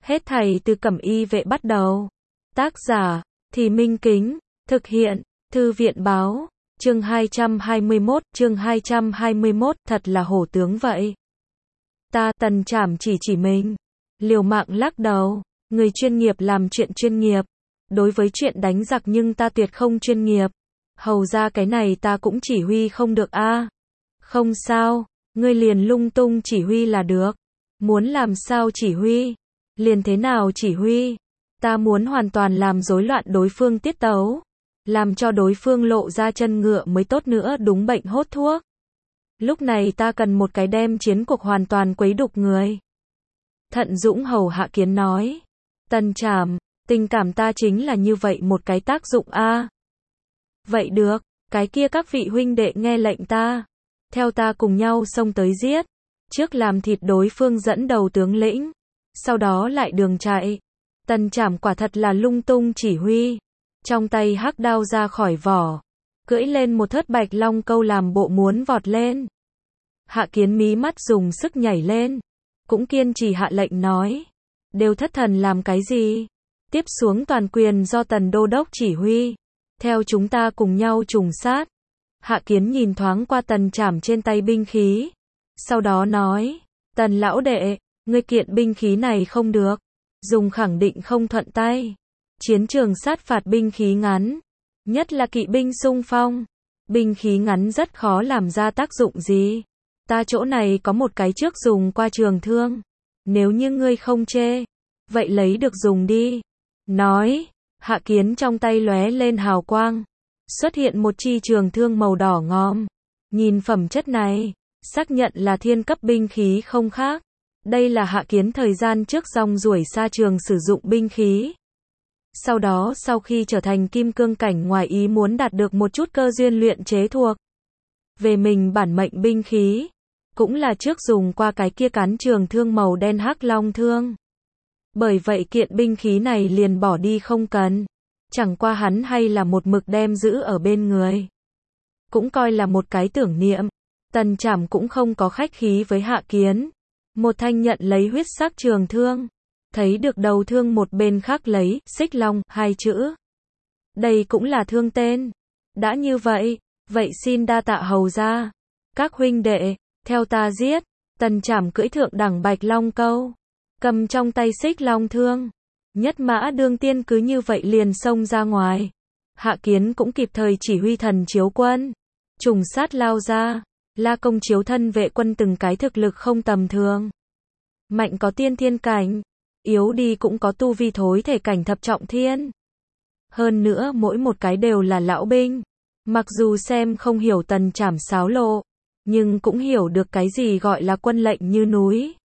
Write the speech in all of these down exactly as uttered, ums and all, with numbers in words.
Hết thảy từ Cẩm Y vệ bắt đầu. Tác giả, Thì Minh Kính, thực hiện, Thư viện báo, chương hai trăm hai mươi mốt, chương hai trăm hai mươi mốt, thật là hổ tướng vậy. Ta, Tần Trảm chỉ chỉ mình, liều mạng lắc đầu, người chuyên nghiệp làm chuyện chuyên nghiệp, đối với chuyện đánh giặc nhưng ta tuyệt không chuyên nghiệp. Hầu ra cái này ta cũng chỉ huy không được a. Không sao, ngươi liền lung tung chỉ huy là được. Muốn làm sao chỉ huy? Liền thế nào chỉ huy? Ta muốn hoàn toàn làm rối loạn đối phương tiết tấu, làm cho đối phương lộ ra chân ngựa mới tốt nữa, đúng bệnh hốt thuốc. Lúc này ta cần một cái đem chiến cuộc hoàn toàn quấy đục người. Thận Dũng hầu hạ kiến nói. Tần Trảm, tình cảm ta chính là như vậy một cái tác dụng a. Vậy được, cái kia các vị huynh đệ nghe lệnh ta. Theo ta cùng nhau xông tới giết. Trước làm thịt đối phương dẫn đầu tướng lĩnh. Sau đó lại đường chạy. Tần Trảm quả thật là lung tung chỉ huy. Trong tay hắc đao ra khỏi vỏ. Cưỡi lên một thớt bạch long câu làm bộ muốn vọt lên. Hạ Kiến mí mắt dùng sức nhảy lên. Cũng kiên trì hạ lệnh nói. Đều thất thần làm cái gì? Tiếp xuống toàn quyền do Tần Đô Đốc chỉ huy. Theo chúng ta cùng nhau trùng sát. Hạ Kiến nhìn thoáng qua Tần Trảm trên tay binh khí. Sau đó nói. Tần lão đệ, ngươi kiện binh khí này không được. Dùng khẳng định không thuận tay. Chiến trường sát phạt binh khí ngắn. Nhất là kỵ binh xung phong. Binh khí ngắn rất khó làm ra tác dụng gì. Ta chỗ này có một cái trước dùng qua trường thương. Nếu như ngươi không chê. Vậy lấy được dùng đi. Nói. Hạ Kiến trong tay lóe lên hào quang. Xuất hiện một chi trường thương màu đỏ ngòm. Nhìn phẩm chất này. Xác nhận là thiên cấp binh khí không khác. Đây là Hạ Kiến thời gian trước rong ruổi xa trường sử dụng binh khí. Sau đó sau khi trở thành kim cương cảnh ngoài ý muốn đạt được một chút cơ duyên luyện chế thuộc về mình bản mệnh binh khí. Cũng là trước dùng qua cái kia cán trường thương màu đen hắc long thương. Bởi vậy kiện binh khí này liền bỏ đi không cần. Chẳng qua hắn hay là một mực đem giữ ở bên người. Cũng coi là một cái tưởng niệm. Tần Trảm cũng không có khách khí với Hạ Kiến. Một thanh nhận lấy huyết sắc trường thương. Thấy được đầu thương một bên khác lấy, xích long, hai chữ. Đây cũng là thương tên. Đã như vậy, vậy xin đa tạ hầu ra. Các huynh đệ, theo ta giết. Tần Trảm cưỡi thượng đẳng bạch long câu. Cầm trong tay xích long thương. Nhất mã đương tiên cứ như vậy liền xông ra ngoài. Hạ Kiến cũng kịp thời chỉ huy thần chiếu quân. Trùng sát lao ra. La công chiếu thân vệ quân từng cái thực lực không tầm thường. Mạnh có tiên thiên cảnh. Yếu đi cũng có tu vi thối thể cảnh thập trọng thiên. Hơn nữa mỗi một cái đều là lão binh. Mặc dù xem không hiểu Tần Trảm xáo lộ. Nhưng cũng hiểu được cái gì gọi là quân lệnh như núi.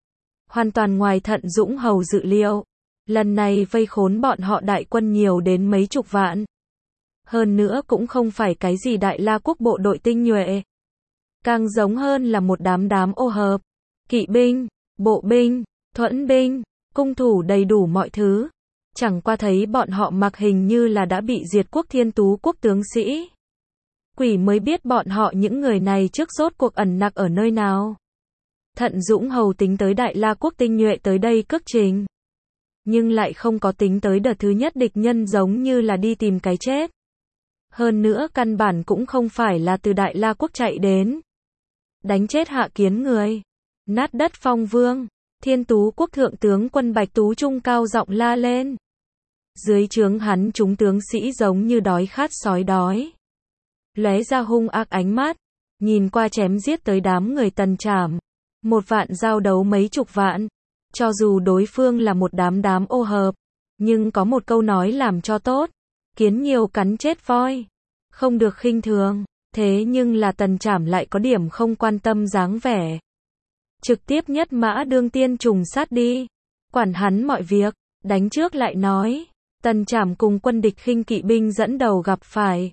Hoàn toàn ngoài Thận Dũng hầu dự liệu. Lần này vây khốn bọn họ đại quân nhiều đến mấy chục vạn. Hơn nữa cũng không phải cái gì đại la quốc bộ đội tinh nhuệ. Càng giống hơn là một đám đám ô hợp. Kỵ binh, bộ binh, thuẫn binh, cung thủ đầy đủ mọi thứ. Chẳng qua thấy bọn họ mặc hình như là đã bị diệt quốc Thiên Tú quốc tướng sĩ. Quỷ mới biết bọn họ những người này trước rốt cuộc ẩn nặc ở nơi nào. Thận Dũng hầu tính tới đại la quốc tinh nhuệ tới đây cước trình. Nhưng lại không có tính tới đợt thứ nhất địch nhân giống như là đi tìm cái chết. Hơn nữa căn bản cũng không phải là từ đại la quốc chạy đến. Đánh chết Hạ Kiến người. Nát đất phong vương. Thiên Tú quốc thượng tướng quân Bạch Tú Trung cao giọng la lên. Dưới trướng hắn chúng tướng sĩ giống như đói khát sói đói. Lóe ra hung ác ánh mắt. Nhìn qua chém giết tới đám người Tần Trảm. Một vạn giao đấu mấy chục vạn. Cho dù đối phương là một đám đám ô hợp. Nhưng có một câu nói làm cho tốt. Kiến nhiều cắn chết voi. Không được khinh thường. Thế nhưng là Tần Trảm lại có điểm không quan tâm dáng vẻ. Trực tiếp nhất mã đương tiên trùng sát đi. Quản hắn mọi việc. Đánh trước lại nói. Tần Trảm cùng quân địch khinh kỵ binh dẫn đầu gặp phải.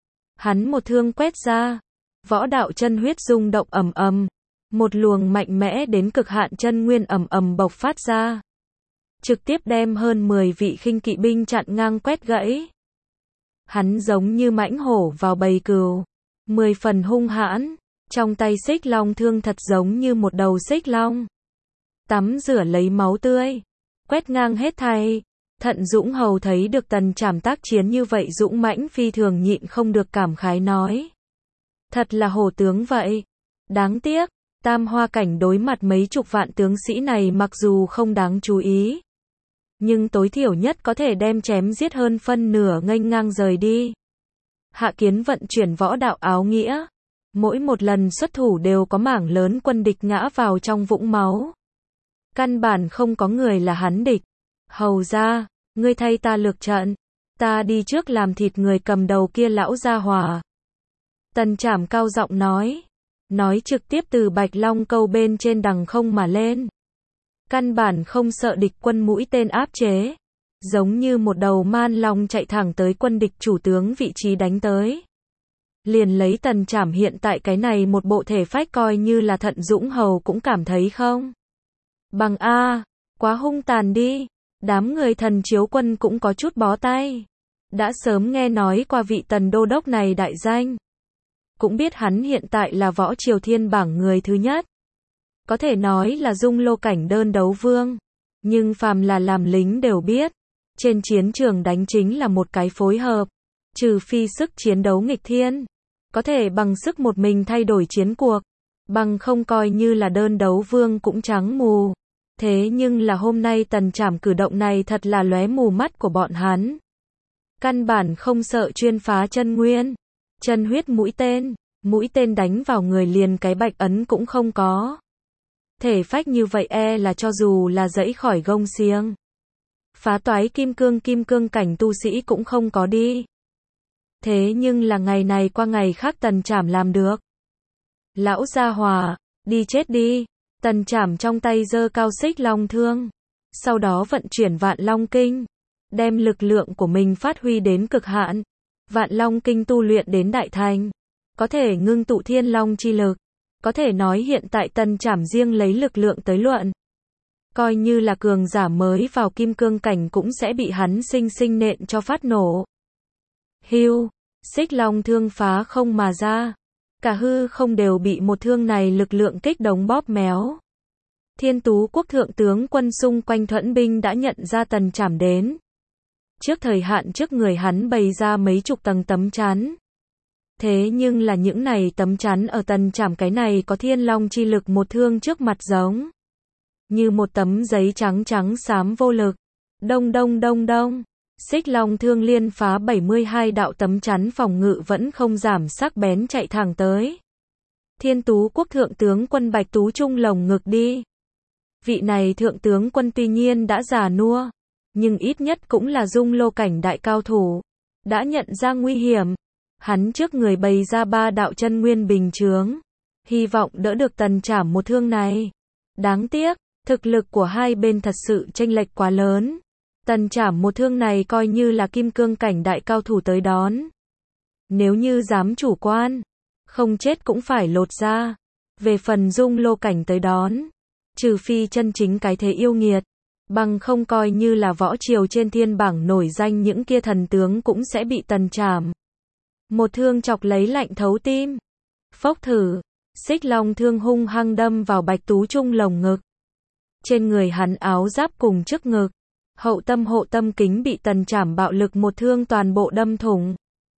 Hắn một thương quét ra. Võ đạo chân huyết rung động ầm ầm. Một luồng mạnh mẽ đến cực hạn chân nguyên ầm ầm bộc phát ra. Trực tiếp đem hơn mười vị khinh kỵ binh chặn ngang quét gãy. Hắn giống như mãnh hổ vào bầy cừu. Mười phần hung hãn. Trong tay xích long thương thật giống như một đầu xích long. Tắm rửa lấy máu tươi. quét ngang hết thảy. Thận Dũng Hầu thấy được Tần Trảm tác chiến như vậy dũng mãnh phi thường, nhịn không được cảm khái nói. Thật là hổ tướng vậy. Đáng tiếc, Tam Hoa Cảnh đối mặt mấy chục vạn tướng sĩ này mặc dù không đáng chú ý, nhưng tối thiểu nhất có thể đem chém giết hơn phân nửa nghênh ngang rời đi. Hạ Kiến vận chuyển võ đạo áo nghĩa, mỗi một lần xuất thủ đều có mảng lớn quân địch ngã vào trong vũng máu. Căn bản không có người là hắn địch. Hầu ra, ngươi thay ta lược trận, ta đi trước làm thịt người cầm đầu kia lão gia hỏa. Tần Trảm cao giọng nói, nói trực tiếp từ Bạch Long Câu bên trên đằng không mà lên. Căn bản không sợ địch quân mũi tên áp chế, giống như một đầu man long chạy thẳng tới quân địch chủ tướng vị trí đánh tới. Liền lấy Tần Trảm hiện tại cái này một bộ thể phách coi như là Thận Dũng Hầu cũng cảm thấy không bằng a, quá hung tàn đi. Đám người Thần Chiếu quân cũng có chút bó tay. Đã sớm nghe nói qua vị Tần đô đốc này đại danh, cũng biết hắn hiện tại là võ triều thiên bảng người thứ nhất, có thể nói là dung lô cảnh đơn đấu vương. Nhưng phàm là làm lính đều biết, trên chiến trường đánh chính là một cái phối hợp, trừ phi sức chiến đấu nghịch thiên, có thể bằng sức một mình thay đổi chiến cuộc, bằng không coi như là đơn đấu vương cũng trắng mù. Thế nhưng là hôm nay Tần Trảm cử động này thật là lóe mù mắt của bọn hắn. Căn bản không sợ chuyên phá chân nguyên, chân huyết mũi tên, mũi tên đánh vào người liền cái bạch ấn cũng không có. Thể phách như vậy e là cho dù là dẫy khỏi gông xiềng, phá toái kim cương kim cương cảnh tu sĩ cũng không có đi. Thế nhưng là ngày này qua ngày khác Tần Trảm làm được. Lão gia hỏa, đi chết đi. Tần Trảm trong tay giơ cao xích long thương, sau đó vận chuyển Vạn Long Kinh, đem lực lượng của mình phát huy đến cực hạn. Vạn Long Kinh tu luyện đến đại thành, có thể ngưng tụ thiên long chi lực. Có thể nói hiện tại Tần Trảm riêng lấy lực lượng tới luận, coi như là cường giả mới vào kim cương cảnh cũng sẽ bị hắn sinh sinh nện cho phát nổ. Hưu, xích long thương phá không mà ra. Cả hư không đều bị một thương này lực lượng kích động bóp méo. Thiên Tú quốc thượng tướng quân xung quanh thuẫn binh đã nhận ra Tần Trảm đến. Trước thời hạn trước người hắn bày ra mấy chục tầng tấm chắn. Thế nhưng là những này tấm chắn ở Tần Trảm cái này có thiên long chi lực một thương trước mặt giống như một tấm giấy trắng trắng xám vô lực. Đông đông đông đông. Xích long thương liên phá bảy mươi hai đạo tấm chắn phòng ngự vẫn không giảm sắc bén chạy thẳng tới. Thiên Tú quốc thượng tướng quân Bạch Tú Trung lồng ngực đi. Vị này thượng tướng quân tuy nhiên đã già nua, nhưng ít nhất cũng là dung lô cảnh đại cao thủ. Đã nhận ra nguy hiểm. Hắn trước người bày ra ba đạo chân nguyên bình chướng, hy vọng đỡ được Tần Trảm một thương này. Đáng tiếc, thực lực của hai bên thật sự chênh lệch quá lớn. Tần Trảm một thương này coi như là kim cương cảnh đại cao thủ tới đón. Nếu như dám chủ quan, không chết cũng phải lột ra. Về phần dung lô cảnh tới đón, trừ phi chân chính cái thế yêu nghiệt, bằng không coi như là võ triều trên thiên bảng nổi danh những kia thần tướng cũng sẽ bị Tần Trảm một thương chọc lấy lạnh thấu tim. Phốc thử, xích long thương hung hăng đâm vào Bạch Tú Trung lồng ngực. Trên người hắn áo giáp cùng trước ngực, hậu tâm hộ tâm kính bị Tần Trảm bạo lực một thương toàn bộ đâm thủng.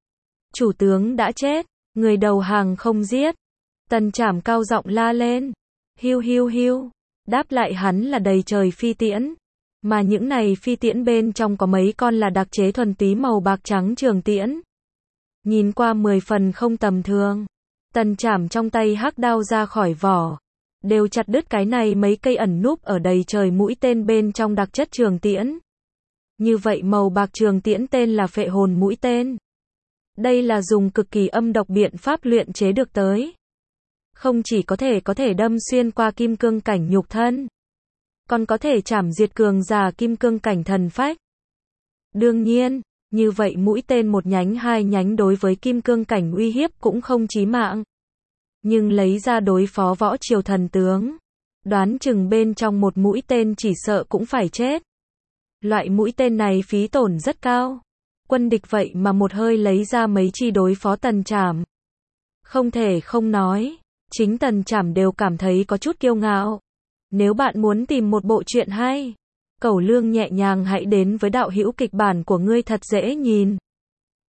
Chủ tướng đã chết, người đầu hàng không giết. Tần Trảm cao giọng la lên. Hiu hiu hiu. Đáp lại hắn là đầy trời phi tiễn. Mà những này phi tiễn bên trong có mấy con là đặc chế thuần túy màu bạc trắng trường tiễn. Nhìn qua mười phần không tầm thường. Tần Trảm trong tay hắc đao ra khỏi vỏ, đều chặt đứt cái này mấy cây ẩn núp ở đầy trời mũi tên bên trong đặc chất trường tiễn. Như vậy màu bạc trường tiễn tên là phệ hồn mũi tên. Đây là dùng cực kỳ âm độc biện pháp luyện chế được tới. Không chỉ có thể có thể đâm xuyên qua kim cương cảnh nhục thân, còn có thể chảm diệt cường giả kim cương cảnh thần phách. Đương nhiên, như vậy mũi tên một nhánh hai nhánh đối với kim cương cảnh uy hiếp cũng không chí mạng. Nhưng lấy ra đối phó võ triều thần tướng, đoán chừng bên trong một mũi tên chỉ sợ cũng phải chết. Loại mũi tên này phí tổn rất cao. Quân địch vậy mà một hơi lấy ra mấy chi đối phó Tần Trảm. Không thể không nói, chính Tần Trảm đều cảm thấy có chút kiêu ngạo. Nếu bạn muốn tìm một bộ truyện hay, Cẩu Lương nhẹ nhàng hãy đến với đạo hữu kịch bản của ngươi thật dễ nhìn.